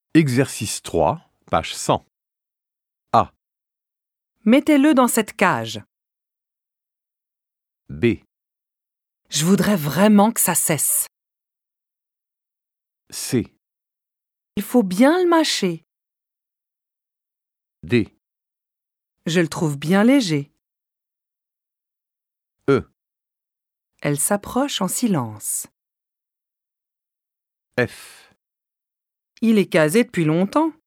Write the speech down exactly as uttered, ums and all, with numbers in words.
Exercice trois, page cent. A. Mettez-le dans cette cage. B. Je voudrais vraiment que ça cesse. C. Il faut bien le mâcher. D. Je le trouve bien léger. E. Elle s'approche en silence. F. Il est casé depuis longtemps.